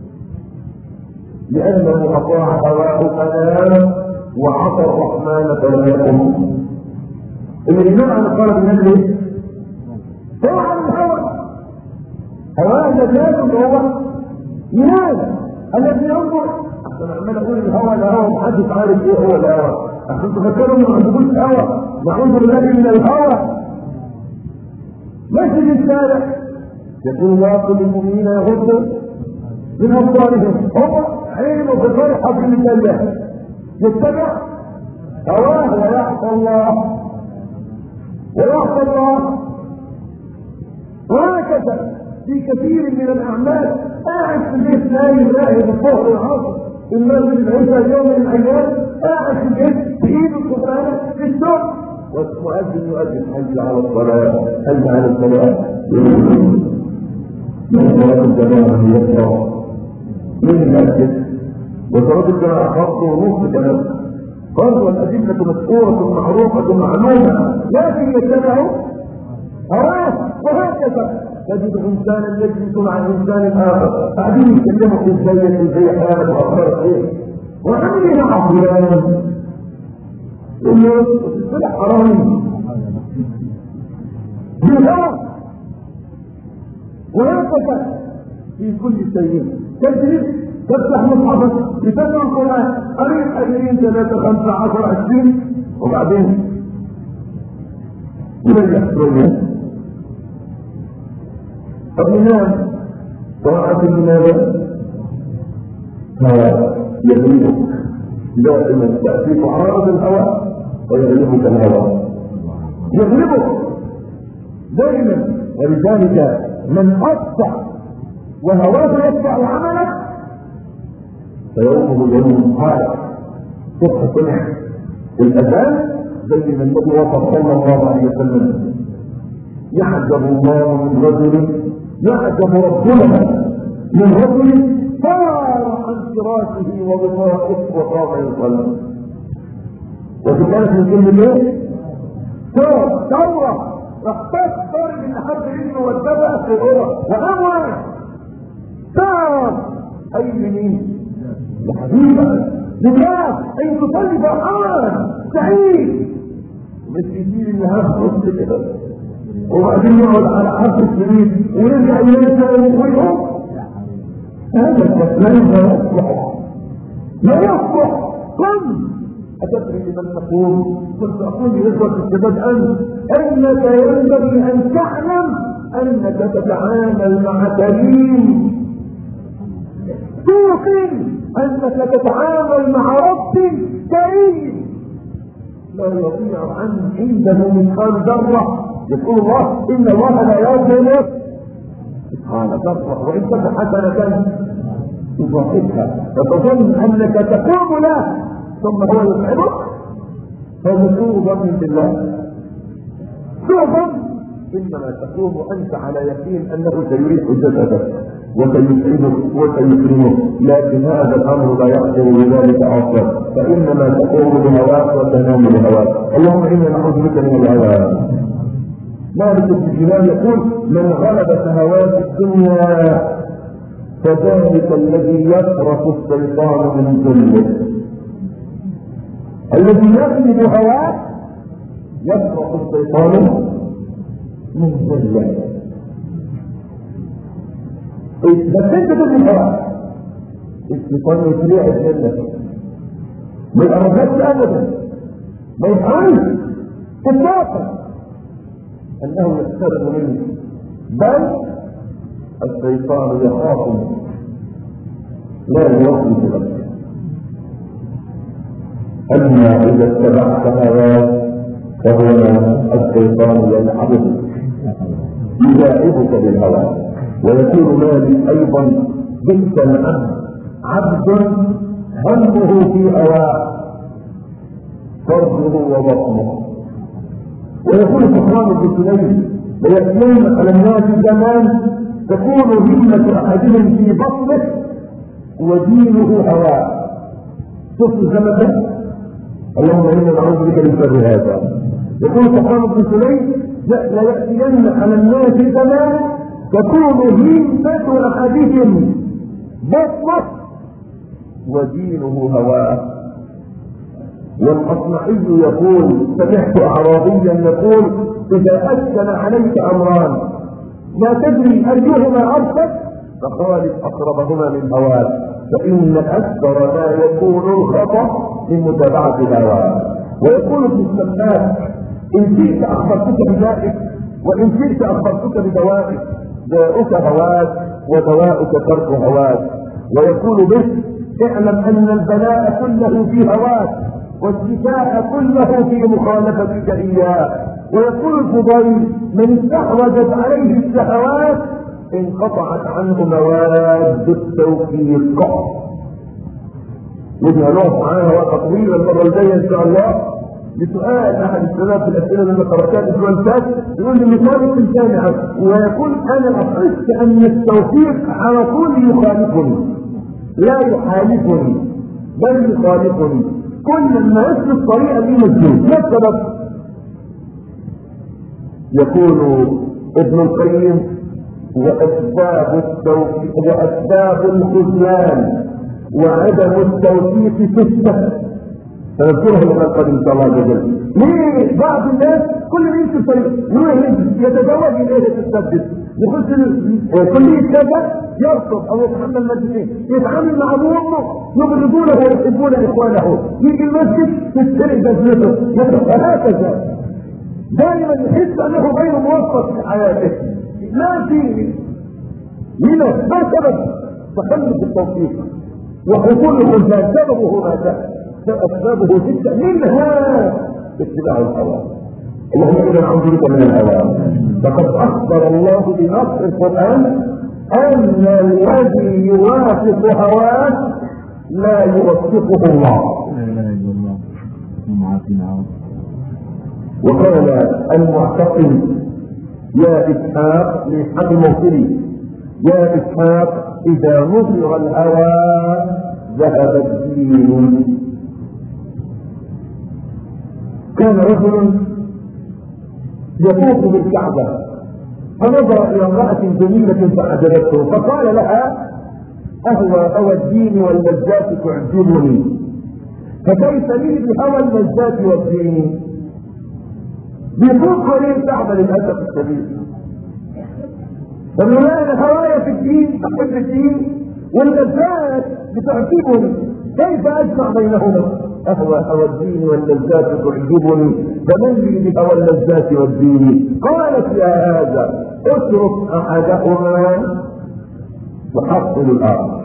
لانه اطاع هواه فنام وعصى الرحمن فلا يقوم. الإمام عن قال ابن ليه؟ طاعة الهوى. هواه الذي يجب هو ينام الذي ينظر. عشان عمال اقول الهوى الهوى محدش عارف ايه هو الهوى، عشان تفكروا انه ما عندكوش هوى. نعوذ بالله من الهوى. ماشي في الشارع يقول الله كل المؤمنين يغضوا من ابصارهم، هم عينه بفرحه بالله يتبع هواه ويعصى الله ويعصى الله. وهكذا في كثير من الاعمال قاعد في البيت نايم راهب الظهر والعصر المغرب العشاء يوم من الايام قاعد في البيت بايده القران في الشغل والمؤذن يؤذن حي على الصلاه حي على الصلاه من صلاه الجماعه يقرا من المسجد وصلاه الجماعه فرض ونصف كلام فرض والادله مذكوره معروفه معلومه لكن يتبعوا هواه. وهكذا تجد انسانا يجلس مع انسان اخر قاعدين يتكلموا في ازاي ازاي حالك واخبارك ايه وعملي مع فلان انه طلع حرامي بالهوى. وهكذا في كل شيء تجلس تفتح مصحفك لتسمع القران قريب عشرين ثلاثة خمسة عشر عشرين وبعدين يرجع شوية فالإمام طاعة لماذا؟ يغلبك دائما تأتيك عارض الهوى ويغلبك الهوى يغلبك دائما. ولذلك من أطع وهواه يتبع عملك فيومه يوم صالح صبح صلح الأذان زي ما النبي وصف صلى الله عليه وسلم. يعجب الله من رجل يعجب ربنا من رجل صار عن فراشه وبطاقته وقام يصلي. وفي كانت من كل ايه؟ صار ثوره رحتك صار من احد منه واتبع في الغرة وامر صار اي منين يا حبيبي لله ان تصلي فرحان سعيد مش يجيب النهار نص كده وبعدين يقعد على حرف السرير ويرجع ينسى ويقوم. هذا الكلام لا يصلح لا يصلح. قم أتدري لمن تقول؟ كنت أقول لإخوة الشباب أنت أنك ينبغي أن تعلم أنك تتعامل مع كريم توقن أنك تتعامل مع رب كريم لا يضيع عنه عنده مثقال ذرة. يقول الله إن الله لا يظلم مثقال ذرة وإن كان حسنة تضاعفها فتظن أنك تقوم له ثم هو يتعبك هذا سوء ظن بالله. سوء ظن إنما تقوم أنت على يقين أنه سيريح جسدك وسيسعدك وسيكرمك، لكن هذا الأمر لا يحصل بذلك أصلا فإنما تقوم بهواك وتنام بهواك. اللهم إنا نعوذ بك من الهوى. مالك بن دينار يقول من غلب شهوات الدنيا فذلك الذي يفرح الشيطان من ذله. الذي يغلب هواه يفرح الشيطان من ذله. بس انت تبني هواه الشيطان يطلع الجنة ما يقربش ابدا ما يفعلش اطلاقا انه يقترب منه بل الشيطان يخاف لا يوقف لك. اما اذا اتبعت هواك فهو الشيطان يلعبك يلاعبك بالهوى ويكون مالك ايضا بئس العبد عبد همه في هواه فرجه وبطنه ويقول سفيان بن سليم ليأتين على الناس زمان تكون همة أحدهم في بطنه ودينه هواه. شوف الزمن ده، اللهم إنا نعوذ بك من شر هذا. يقول سفيان بن سليم ليأتين على الناس زمان تكون همة أحدهم بطنه ودينه هواه. والأصمعي يقول سمعت أعرابيا يقول إذا أشكل عليك أمران ما تدري أيهما أرشد فخالف أقربهما من هواك، فإن أكثر ما يكون الخطأ من متابعة الهوى. ويقول ابن السماك إن شئت أخبرتك بدائك وإن شئت أخبرتك بدوائك، داؤك هواك ودواؤك ترك هواك. ويقول به اعلم أن البلاء كله في هواك والشفاء كله في مخالفتك إياه. ويقول الفضيل من استحوذت عليه الشهوات انقطعت عنه مواد التوفيق. ودنا نقف معاها وقت طويل المره الجايه ان شاء الله لسؤال احد الشباب في الاسئله اللي قراتها الاسبوع اللي فات، يقول لي مثال في الجامعه ويقول انا احس ان التوفيق على طول يخالفني، لا يحالفني بل يخالفني، كل ما يسلك الطريقه دي مسجون. ما السبب؟ يقول ابن القيم واسباب التوفيق واسباب الخذلان وعدم التوفيق سته سنذكرها لما قد ان شاء الله عز وجل. ليه بعض الناس كل ما يمشي الطريق يروح يتزوج اليه تتسدد، يخش كليه كذا يرفض او يتحمل مادتين، يتعامل مع ابوه وامه يبغضونه ويحبون اخوانه، يجي المسجد تتسرق جزمته وهكذا. دائما يحس انه غير موفق في حياته، لا فيه لما ما سبب تخلف التوفيق وحصول الخذلان؟ سببه ماذا؟ اسبابه جدا، منها اتباع الهوى. اللهم انا نعوذ بك من الهوى. فقد اخبر الله بنص القران ان الذي يوافق هواه لا يوفقه الله. لا اله الا الله. وقال المعتقل يا اسحاق لاصحاب الموصلي يا اسحاق اذا نظر الهوى ذهب الدين. كان رجل يطوف بالكعبه فنظر الى امراه جميله فعجبته فقال لها اهوى هوى الدين واللذات تعجبني فكيف لي بهوى اللذات والدين؟ بيطوف حوالين الكعبه للاسف الشديد. فمن انا هوايا في الدين احب الدين واللذات بتعجبني، كيف اجمع بينهما؟ اهوى هوى الدين واللذات تعجبني فمن لي بهوى اللذات والدين؟ قالت يا هذا اترك احدهما وحصل الاخر.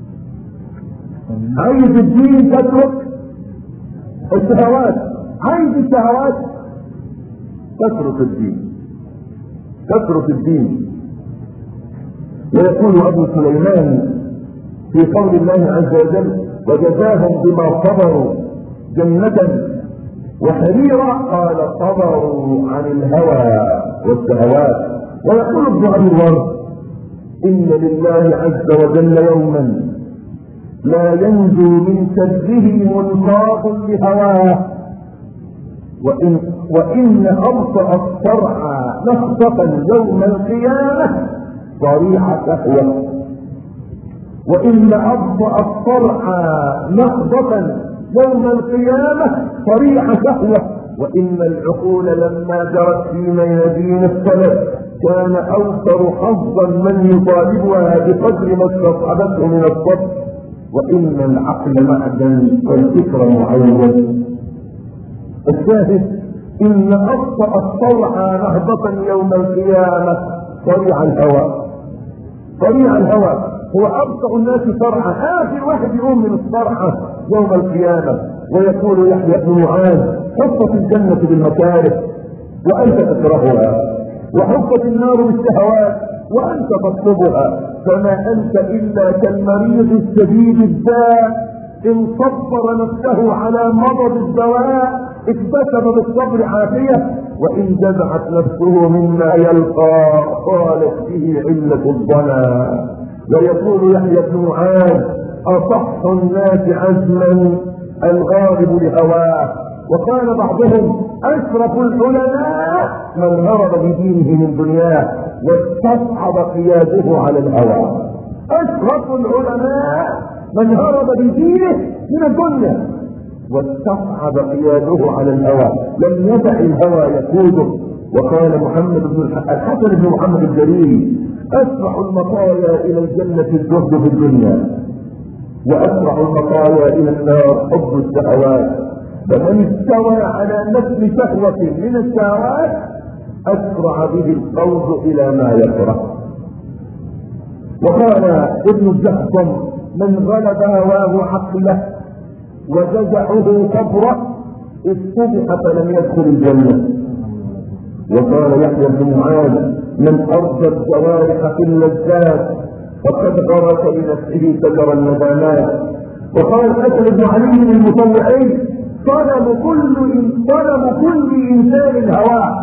عايز الدين تترك الشهوات، عايز الشهوات تترك الدين، تترك الدين. ويقول ابو سليمان في قول الله عز وجل وجزاهم بما صبروا جنة وحريرا قال صبروا عن الهوى والشهوات. ويقول ابن ابي الورد ان لله عز وجل يوما لا ينجو من شره منقاض لهواه وإن, وإن أبطأ الشرع نخطة يوم القيامة صريح شهوة وإن أبطأ الشرع نخطة يوم القيامة صريح شهوة وإن العقول لما جرت في ميادين السلف كان أوفر حظا من يطالبها بقدر ما استصحبته من الصبر وإن العقل معدن والفكر معين. الشاهد ان اخطأ الطوع نهضة يوم القيامة طريع الهوى. طريع الهوى هو ابطأ الناس صرعا، اخر واحد يقوم من الصرعة يوم القيامة. ويقول يحيى بن معاذ حفت الجنة بالمكاره وانت تكرهها وحفت النار بالشهوات وانت تطلبها فما انت الا كالمريض الشديد الداء ان صبر نفسه على مرض الدواء اكتسب بالصبر عافية وإن جزعت نفسه مما يلقى قالت به علة الضنا. ويقول يحيى بن معاذ أصح الناس عزما الغالب لهواه. وقال بعضهم أشرف العلماء من هرب بدينه من دنياه واستصعب قياده على الهوى. أشرف العلماء من هرب بدينه من الدنيا واستصعب قياده على الهوى، لم يدع الهوى يقوده. وقال محمد بن الحسن بن محمد الجليل أسرع المطايا إلى الجنة الزهد في الدنيا، وأسرع المطايا إلى النار حب الشهوات. فمن استوى على نفس شهوة من الشهوات أسرع به القوز إلى ما يكره. وقال ابن الجحصم من غلب هواه عقله وجزعه كبره استبح فلم يدخل الجنة. وقال يحيى بن معاذ من أرضى الجوارح في اللذات فقد غرس لنفسه شجر الندامات. وقال الحسن بن علي المطوعي طلب كل طلب كل انسان هواه،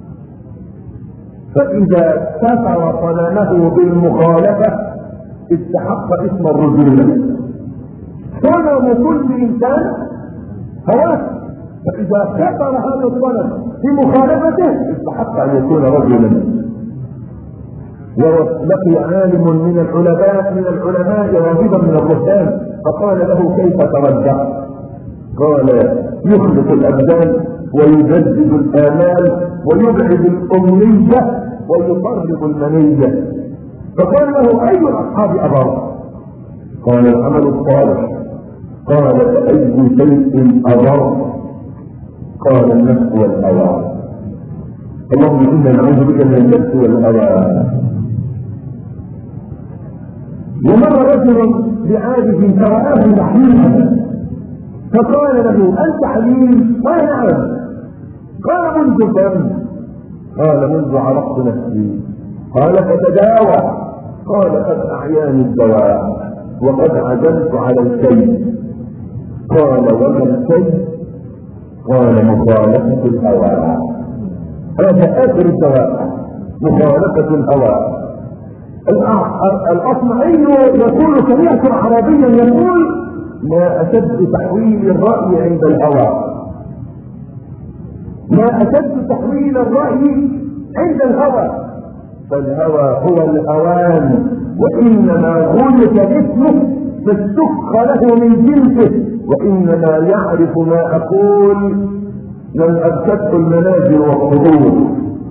فاذا كفر طلبه بالمخالفه استحق اسم الرجوله. طلب كل انسان هواه، فاذا كفر هذا الطلب بمخالفته استحق ان يكون رجلا. ولقي عالم من العلماء من العلماء راغبا من الرهبان فقال له كيف ترجع؟ قال يخلق الابدان ويجدد الامال ويبعد الامنيه ويقرب المنيه. فقال له اي الاصحاب اضر؟ قال العمل الصالح. قال فاي شيء اضر؟ قال النفس والهوى. اللهم انا نعوذ بك من النفس والهوى. ومر رجل بعاجز فرآه محموما فقال له انت حليم؟ قال نعم. قال منذ كم؟ قال منذ عرفت نفسي. قال فتداوى. قال قد اعياني الدواء وقد عزمت على الكي. قال وما الكي؟ قال مخالفة الهوى. هذا اخر الدواء مخالفة الهوى. الاصمعي يقول سمعت عربيا يقول ما أشد تحويل الرأي عند الهوى. ما أشد تحويل الرأي عند الهوى. فالهوى هو الهوان وإنما خلق جسمه فاستخ له من جنسه وإنما يعرف ما أقول من أبكته المنازل والصدور.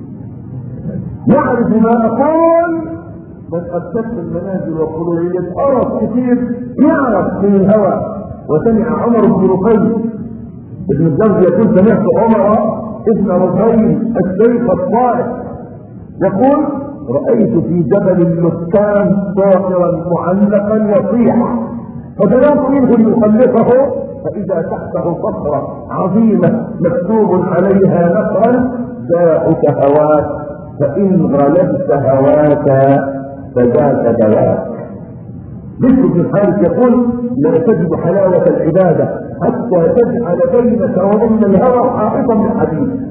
يعرف ما أقول من أبكته المنازل والصدور. يتقرص كثير يعرف من الهوى. وسمع عمر بن رقي ابن الجوزي يقول سمعت عمر ابن رقي الشيخ الصالح يقول رأيت في جبل اللسان طائرا معلقا يصيح فدنوت منه ليخلقه فإذا تحته صخرة عظيمة مكتوب عليها نصرا داءك هواك فإن غلبت هواك فذاك دواك. بشر بن الحارث يقول لا تجد حلاوة العبادة حتى تجعل بينك وبين الهوى حائطا من حديد.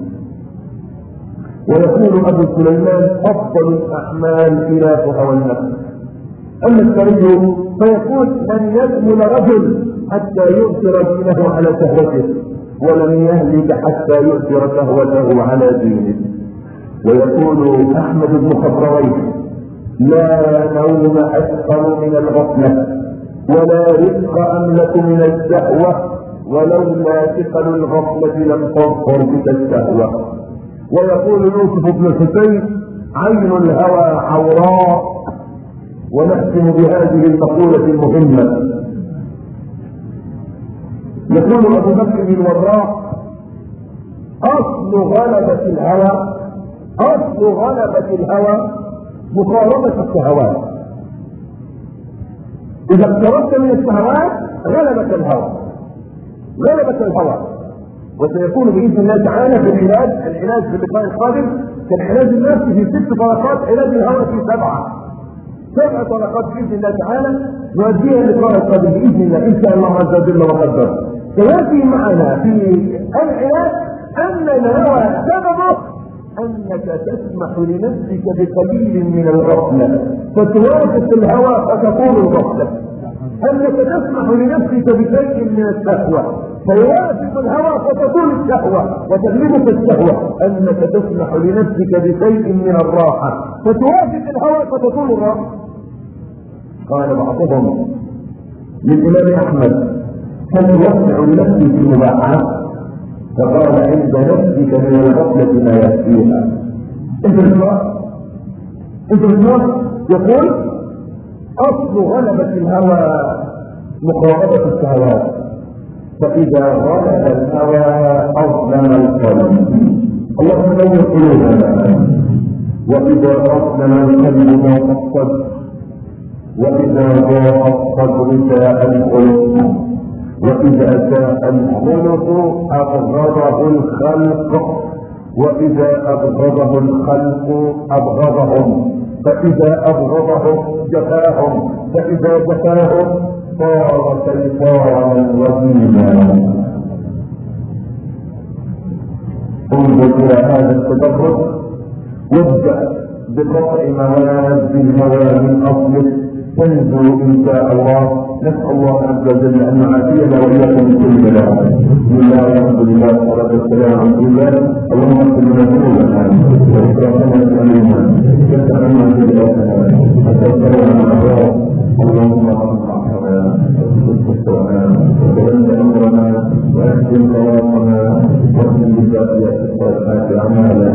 ويقول أبو سليمان أفضل الأعمال خلاف هوى النفس. أما الثري فيقول من يكمل رجل حتى يؤثر دينه على شهوته ولم يهلك حتى يؤثر شهوته على دينه. ويقول أحمد بن خضروي لا نوم أثقل من الغفلة ولا رزق أملك من الشهوة ولولا ثقل الغفلة لم تظهر بك الشهوة. ويقول يوسف بن الحسين عين الهوى عوراء. ونختم بهذه المقولة المهمة. يقول أبو بكر الوراق أصل غلبة الهوى أصل غلبة الهوى مقاربة الشهوات. إذا اقتربت من الشهوات غلبة الهوى غلبة الهوى. وسيكون بإذن الله تعالى في العلاج العلاج في اللقاء القادم كالعلاج النفسي في ست طلقات، علاج الهوى في سبعة سبع طلقات بإذن الله تعالى نؤديها اللقاء القادم بإذن الله إن شاء الله عز وجل وقدر. سيأتي معنا في العلاج أن الهوى سببه أنك تسمح لنفسك بقليل من الغفلة فتوافق الهوى فتطول الغفلة، أنك تسمح لنفسك بشيء من الشهوة فيوافق الهوى فتطول الشهوة وتغلبك الشهوة، أنك تسمح لنفسك بشيء من الراحة فتوافق الهوى فتطول الراحة. قال بعضهم للإمام أحمد هل توسع لنفسي في المباحات؟ فقال عند نفسك من الغفلة ما يكفيها. انت بالنار انت بالنار يقول اصل غلبة الهوى مقاومة الشهوات، فاذا غلب الهوى اظلم القلب. اللهم نور قلوبنا. واذا اظلم القلب ما قصد، واذا ضاق الصدر جاء الخلق، واذا جاء الخلق ابغضه الخلق، واذا ابغضه الخلق ابغضهم، فاذا ابغضهم جفاهم، فاذا جفاهم صار شيطانا رجيما. انظر الى هذا التدرج، وابدا بقطع مواد الهوى من اصله تنزل ان شاء الله. نسال الله عز وجل ان يعافينا واياكم من كل بلاء. بسم الله والحمد لله والصلاه والسلام على رسول الله. اللهم اغفر لنا ذنوبنا واسرافنا في امرنا وكفرنا سيئاتنا وتوفنا عن الابرار. اللهم ارحمنا وتوفنا وتولى امرنا واحسن خلاصنا واغفر لباقيات الصالحات اعمالنا.